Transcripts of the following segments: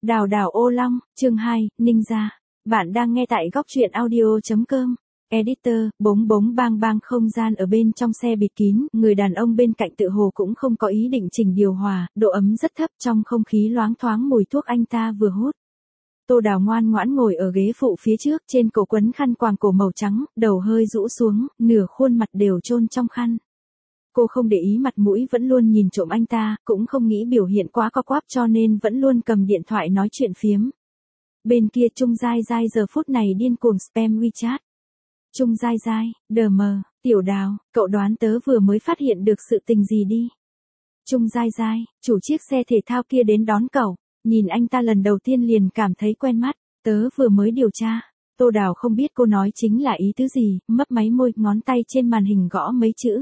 Đào đào ô long, chương 2, Ninja. Bạn đang nghe tại góc truyện audio.com. Editor, bống bống bang bang không gian ở bên trong xe bịt kín, người đàn ông bên cạnh tự hồ cũng không có ý định chỉnh điều hòa, độ ấm rất thấp trong không khí loáng thoáng mùi thuốc anh ta vừa hút. Tô Đào ngoan ngoãn ngồi ở ghế phụ phía trước, trên cổ quấn khăn quàng cổ màu trắng, đầu hơi rũ xuống, nửa khuôn mặt đều chôn trong khăn. Cô không để ý mặt mũi vẫn luôn nhìn trộm anh ta, cũng không nghĩ biểu hiện quá co quắp cho nên vẫn luôn cầm điện thoại nói chuyện phiếm. Bên kia Trung Giai Giai giờ phút này điên cuồng spam WeChat. Trung Giai Giai, DM, Tiểu Đào, cậu đoán tớ vừa mới phát hiện được sự tình gì đi. Trung Giai Giai, chủ chiếc xe thể thao kia đến đón cậu, nhìn anh ta lần đầu tiên liền cảm thấy quen mắt, tớ vừa mới điều tra. Tô Đào không biết cô nói chính là ý tứ gì, mấp máy môi, ngón tay trên màn hình gõ mấy chữ.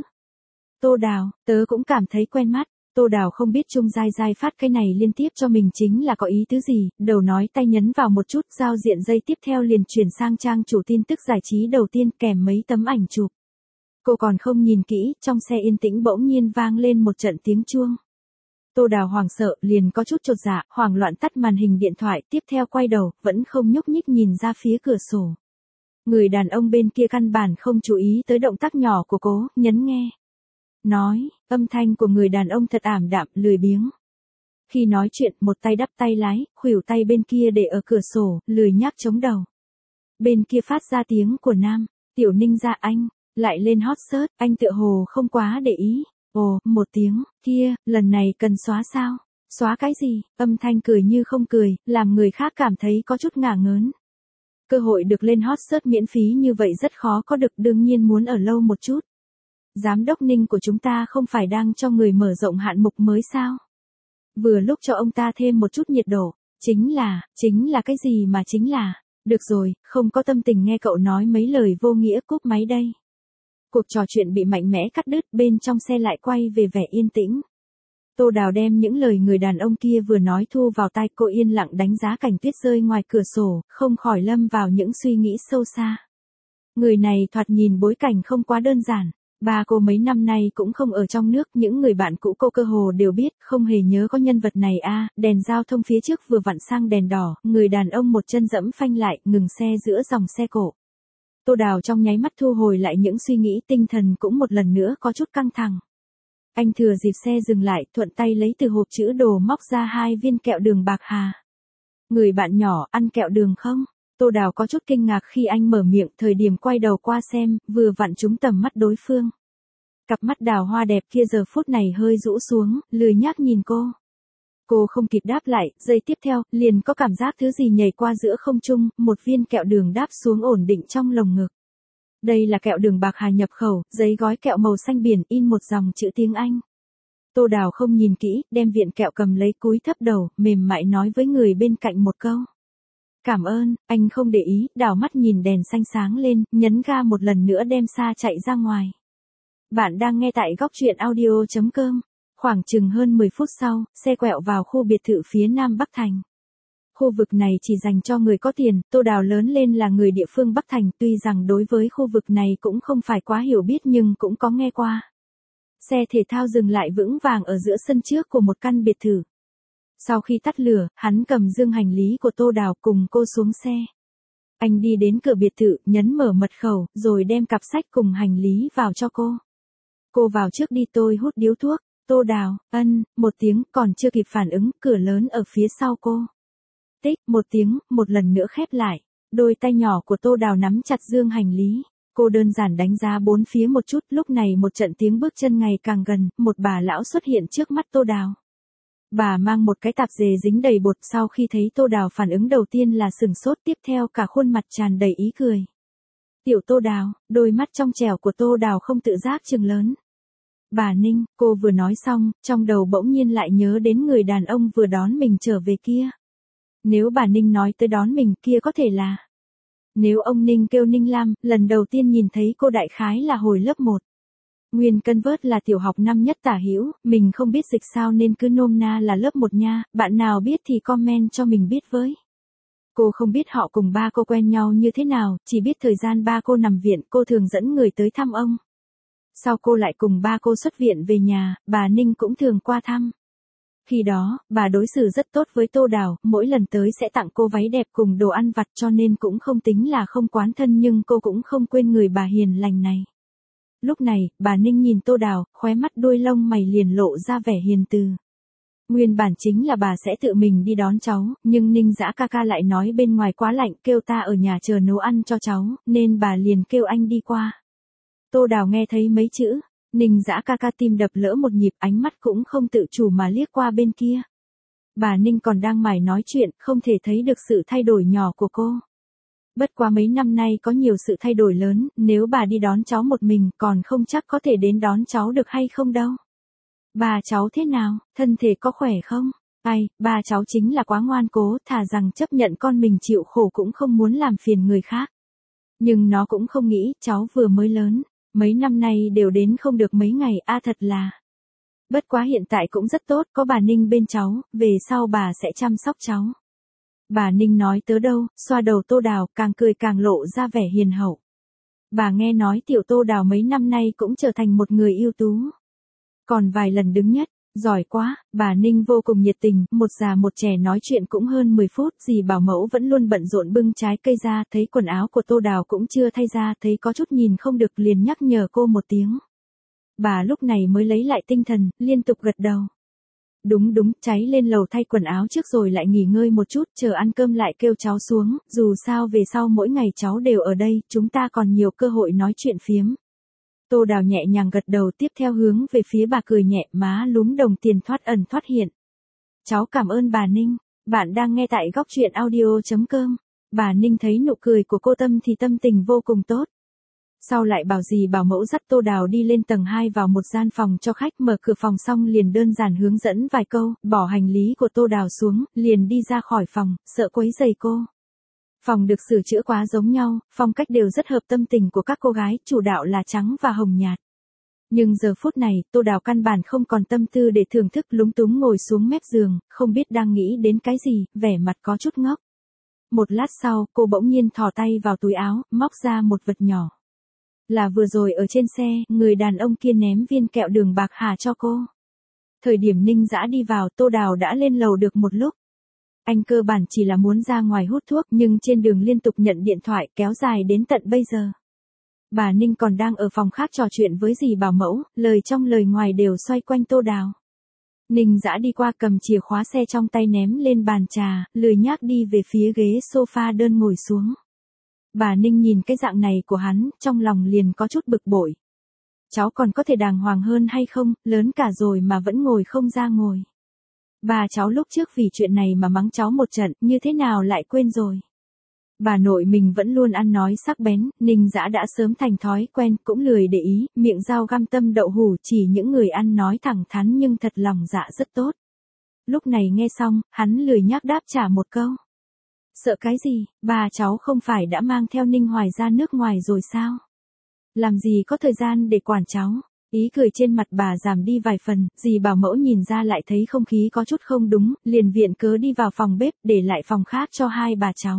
Tô Đào, tớ cũng cảm thấy quen mắt. Tô Đào không biết Trung Giai Giai phát cái này liên tiếp cho mình chính là có ý tứ gì, đầu nói tay nhấn vào một chút, giao diện dây tiếp theo liền chuyển sang trang chủ tin tức giải trí đầu tiên kèm mấy tấm ảnh chụp. Cô còn không nhìn kỹ, trong xe yên tĩnh bỗng nhiên vang lên một trận tiếng chuông. Tô Đào hoảng sợ, liền có chút chột dạ, hoảng loạn tắt màn hình điện thoại, tiếp theo quay đầu, vẫn không nhúc nhích nhìn ra phía cửa sổ. Người đàn ông bên kia căn bản không chú ý tới động tác nhỏ của cô, nhấn nghe. Nói, âm thanh của người đàn ông thật ảm đạm, lười biếng. Khi nói chuyện, một tay đắp tay lái, khuỷu tay bên kia để ở cửa sổ, lười nhác chống đầu. Bên kia phát ra tiếng của nam, Tiểu Ninh ra anh, lại lên hot search, anh tựa hồ không quá để ý. Ồ, một tiếng, kia, lần này cần xóa sao? Xóa cái gì? Âm thanh cười như không cười, làm người khác cảm thấy có chút ngả ngớn. Cơ hội được lên hot search miễn phí như vậy rất khó có được, đương nhiên muốn ở lâu một chút. Giám đốc Ninh của chúng ta không phải đang cho người mở rộng hạn mục mới sao? Vừa lúc cho ông ta thêm một chút nhiệt độ, chính là cái gì mà chính là, được rồi, không có tâm tình nghe cậu nói mấy lời vô nghĩa, cúp máy đây. Cuộc trò chuyện bị mạnh mẽ cắt đứt, bên trong xe lại quay về vẻ yên tĩnh. Tô Đào đem những lời người đàn ông kia vừa nói thu vào tai, cô yên lặng đánh giá cảnh tuyết rơi ngoài cửa sổ, không khỏi lâm vào những suy nghĩ sâu xa. Người này thoạt nhìn bối cảnh không quá đơn giản. Ba cô mấy năm nay cũng không ở trong nước, những người bạn cũ cô cơ hồ đều biết, không hề nhớ có nhân vật này a. Đèn giao thông phía trước vừa vặn sang đèn đỏ, người đàn ông một chân dẫm phanh lại, ngừng xe giữa dòng xe cộ. Tô Đào trong nháy mắt thu hồi lại những suy nghĩ, tinh thần cũng một lần nữa có chút căng thẳng. Anh thừa dịp xe dừng lại, thuận tay lấy từ hộp chữ đồ móc ra 2 viên kẹo đường bạc hà. Người bạn nhỏ, ăn kẹo đường không? Tô Đào có chút kinh ngạc khi anh mở miệng, thời điểm quay đầu qua xem, vừa vặn trúng tầm mắt đối phương. Cặp mắt đào hoa đẹp kia giờ phút này hơi rũ xuống, lười nhác nhìn cô. Cô không kịp đáp lại, giây tiếp theo, liền có cảm giác thứ gì nhảy qua giữa không trung, một viên kẹo đường đáp xuống ổn định trong lồng ngực. Đây là kẹo đường bạc hà nhập khẩu, giấy gói kẹo màu xanh biển in một dòng chữ tiếng Anh. Tô Đào không nhìn kỹ, đem viện kẹo cầm lấy, cúi thấp đầu, mềm mại nói với người bên cạnh một câu. Cảm ơn, anh không để ý, đảo mắt nhìn đèn xanh sáng lên, nhấn ga một lần nữa đem xa chạy ra ngoài. Bạn đang nghe tại góc truyện audio.com. Khoảng chừng hơn 10 phút sau, xe quẹo vào khu biệt thự phía Nam Bắc Thành. Khu vực này chỉ dành cho người có tiền, Tô Đào lớn lên là người địa phương Bắc Thành, tuy rằng đối với khu vực này cũng không phải quá hiểu biết nhưng cũng có nghe qua. Xe thể thao dừng lại vững vàng ở giữa sân trước của một căn biệt thự. Sau khi tắt lửa, hắn cầm dương hành lý của Tô Đào cùng cô xuống xe. Anh đi đến cửa biệt thự, nhấn mở mật khẩu, rồi đem cặp sách cùng hành lý vào cho cô. Cô vào trước đi, tôi hút điếu thuốc. Tô Đào, một tiếng, còn chưa kịp phản ứng, cửa lớn ở phía sau cô. Tích, một tiếng, một lần nữa khép lại. Đôi tay nhỏ của Tô Đào nắm chặt dương hành lý. Cô đơn giản đánh giá bốn phía một chút, lúc này một trận tiếng bước chân ngày càng gần, một bà lão xuất hiện trước mắt Tô Đào. Bà mang một cái tạp dề dính đầy bột, sau khi thấy Tô Đào phản ứng đầu tiên là sửng sốt, tiếp theo cả khuôn mặt tràn đầy ý cười. Tiểu Tô Đào, đôi mắt trong trẻo của Tô Đào không tự giác trừng lớn. Bà Ninh, cô vừa nói xong, trong đầu bỗng nhiên lại nhớ đến người đàn ông vừa đón mình trở về kia. Nếu bà Ninh nói tới đón mình kia có thể là. Nếu ông Ninh kêu Ninh Lam, lần đầu tiên nhìn thấy cô đại khái là hồi lớp 1. Nguyên cân vớt là tiểu học năm nhất tả hữu, mình không biết dịch sao nên cứ nôm na là lớp 1 nha, bạn nào biết thì comment cho mình biết với. Cô không biết họ cùng ba cô quen nhau như thế nào, chỉ biết thời gian ba cô nằm viện cô thường dẫn người tới thăm ông. Sau cô lại cùng ba cô xuất viện về nhà, bà Ninh cũng thường qua thăm. Khi đó, bà đối xử rất tốt với Tô Đào, mỗi lần tới sẽ tặng cô váy đẹp cùng đồ ăn vặt cho nên cũng không tính là không quán thân nhưng cô cũng không quên người bà hiền lành này. Lúc này, bà Ninh nhìn Tô Đào, khóe mắt đuôi lông mày liền lộ ra vẻ hiền từ. Nguyên bản chính là bà sẽ tự mình đi đón cháu, nhưng Ninh Dã ca ca lại nói bên ngoài quá lạnh kêu ta ở nhà chờ nấu ăn cho cháu, nên bà liền kêu anh đi qua. Tô Đào nghe thấy mấy chữ, Ninh Dã ca ca tim đập lỡ một nhịp, ánh mắt cũng không tự chủ mà liếc qua bên kia. Bà Ninh còn đang mải nói chuyện, không thể thấy được sự thay đổi nhỏ của cô. Bất quá mấy năm nay có nhiều sự thay đổi lớn, nếu bà đi đón cháu một mình còn không chắc có thể đến đón cháu được hay không đâu. Bà cháu thế nào, thân thể có khỏe không? Ai, bà cháu chính là quá ngoan cố, thà rằng chấp nhận con mình chịu khổ cũng không muốn làm phiền người khác. Nhưng nó cũng không nghĩ, cháu vừa mới lớn, mấy năm nay đều đến không được mấy ngày, thật là. Bất quá hiện tại cũng rất tốt, có bà Ninh bên cháu, về sau bà sẽ chăm sóc cháu. Bà Ninh nói tớ đâu, xoa đầu Tô Đào, càng cười càng lộ ra vẻ hiền hậu. Bà nghe nói tiểu Tô Đào mấy năm nay cũng trở thành một người ưu tú. Còn vài lần đứng nhất, giỏi quá, bà Ninh vô cùng nhiệt tình, một già một trẻ nói chuyện cũng hơn 10 phút, dì bảo mẫu vẫn luôn bận rộn bưng trái cây ra, thấy quần áo của Tô Đào cũng chưa thay ra, thấy có chút nhìn không được liền nhắc nhở cô một tiếng. Bà lúc này mới lấy lại tinh thần, liên tục gật đầu. Đúng, cháy lên lầu thay quần áo trước rồi lại nghỉ ngơi một chút, chờ ăn cơm lại kêu cháu xuống, dù sao về sau mỗi ngày cháu đều ở đây, chúng ta còn nhiều cơ hội nói chuyện phiếm. Tô Đào nhẹ nhàng gật đầu tiếp theo hướng về phía bà cười nhẹ, má lúm đồng tiền thoát ẩn thoát hiện. Cháu cảm ơn bà Ninh, bạn đang nghe tại góc truyện audio.com. Bà Ninh thấy nụ cười của cô Tâm thì tâm tình vô cùng tốt. Sau lại bảo dì bảo mẫu dắt Tô Đào đi lên tầng 2 vào một gian phòng cho khách, mở cửa phòng xong liền đơn giản hướng dẫn vài câu, bỏ hành lý của Tô Đào xuống, liền đi ra khỏi phòng, sợ quấy rầy cô. Phòng được sửa chữa quá giống nhau, phong cách đều rất hợp tâm tình của các cô gái, chủ đạo là trắng và hồng nhạt. Nhưng giờ phút này, Tô Đào căn bản không còn tâm tư để thưởng thức, lúng túng ngồi xuống mép giường, không biết đang nghĩ đến cái gì, vẻ mặt có chút ngốc. Một lát sau, cô bỗng nhiên thò tay vào túi áo, móc ra một vật nhỏ. Là vừa rồi ở trên xe, người đàn ông kia ném viên kẹo đường bạc hà cho cô. Thời điểm Ninh Dã đi vào, Tô Đào đã lên lầu được một lúc. Anh cơ bản chỉ là muốn ra ngoài hút thuốc nhưng trên đường liên tục nhận điện thoại kéo dài đến tận bây giờ. Bà Ninh còn đang ở phòng khác trò chuyện với dì bảo mẫu, lời trong lời ngoài đều xoay quanh Tô Đào. Ninh Dã đi qua cầm chìa khóa xe trong tay ném lên bàn trà, lười nhác đi về phía ghế sofa đơn ngồi xuống. Bà Ninh nhìn cái dạng này của hắn, trong lòng liền có chút bực bội. Cháu còn có thể đàng hoàng hơn hay không, lớn cả rồi mà vẫn ngồi không ra ngồi. Bà cháu lúc trước vì chuyện này mà mắng cháu một trận, như thế nào lại quên rồi. Bà nội mình vẫn luôn ăn nói sắc bén, Ninh Dã đã sớm thành thói quen, cũng lười để ý, miệng dao găm tâm đậu hủ chỉ những người ăn nói thẳng thắn nhưng thật lòng dạ rất tốt. Lúc này nghe xong, hắn lười nhác đáp trả một câu. Sợ cái gì, bà cháu không phải đã mang theo Ninh Hoài ra nước ngoài rồi sao? Làm gì có thời gian để quản cháu? Ý cười trên mặt bà giảm đi vài phần, dì bảo mẫu nhìn ra lại thấy không khí có chút không đúng, liền viện cớ đi vào phòng bếp, để lại phòng khác cho hai bà cháu.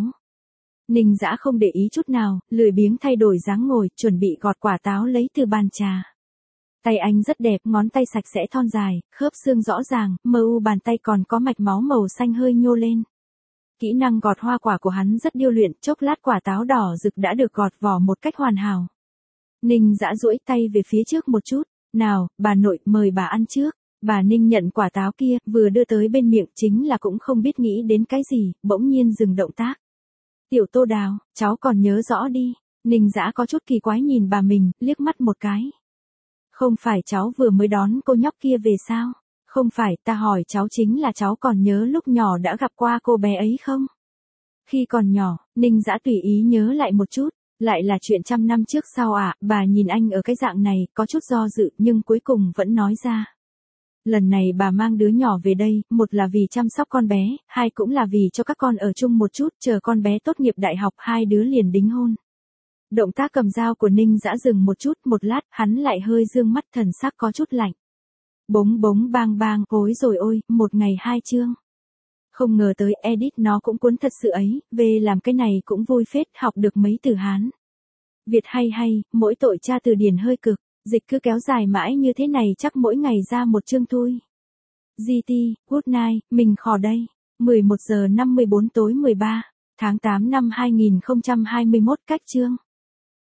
Ninh Dã không để ý chút nào, lười biếng thay đổi dáng ngồi, chuẩn bị gọt quả táo lấy từ bàn trà. Tay anh rất đẹp, ngón tay sạch sẽ thon dài, khớp xương rõ ràng, mờ u bàn tay còn có mạch máu màu xanh hơi nhô lên. Kỹ năng gọt hoa quả của hắn rất điêu luyện, chốc lát quả táo đỏ rực đã được gọt vỏ một cách hoàn hảo. Ninh Dã duỗi tay về phía trước một chút, nào, bà nội, mời bà ăn trước. Bà Ninh nhận quả táo kia, vừa đưa tới bên miệng chính là cũng không biết nghĩ đến cái gì, bỗng nhiên dừng động tác. Tiểu Tô Đào, cháu còn nhớ rõ đi. Ninh Dã có chút kỳ quái nhìn bà mình, liếc mắt một cái. Không phải cháu vừa mới đón cô nhóc kia về sao? Không phải, ta hỏi cháu chính là cháu còn nhớ lúc nhỏ đã gặp qua cô bé ấy không? Khi còn nhỏ, Ninh Dã tùy ý nhớ lại một chút, lại là chuyện trăm năm trước sao ạ, bà nhìn anh ở cái dạng này, có chút do dự nhưng cuối cùng vẫn nói ra. Lần này bà mang đứa nhỏ về đây, một là vì chăm sóc con bé, hai cũng là vì cho các con ở chung một chút, chờ con bé tốt nghiệp đại học hai đứa liền đính hôn. Động tác cầm dao của Ninh Dã dừng một chút, một lát, hắn lại hơi dương mắt thần sắc có chút lạnh. Bống bống bang bang, ối rồi ôi, một ngày hai chương. Không ngờ tới edit nó cũng cuốn thật sự ấy, về làm cái này cũng vui phết, học được mấy từ Hán. Việt hay, mỗi tội tra từ điển hơi cực, dịch cứ kéo dài mãi như thế này chắc mỗi ngày ra một chương thôi. GT, good night, mình khò đây. 11 giờ 54 tối 13 tháng 8 năm 2021 cách chương.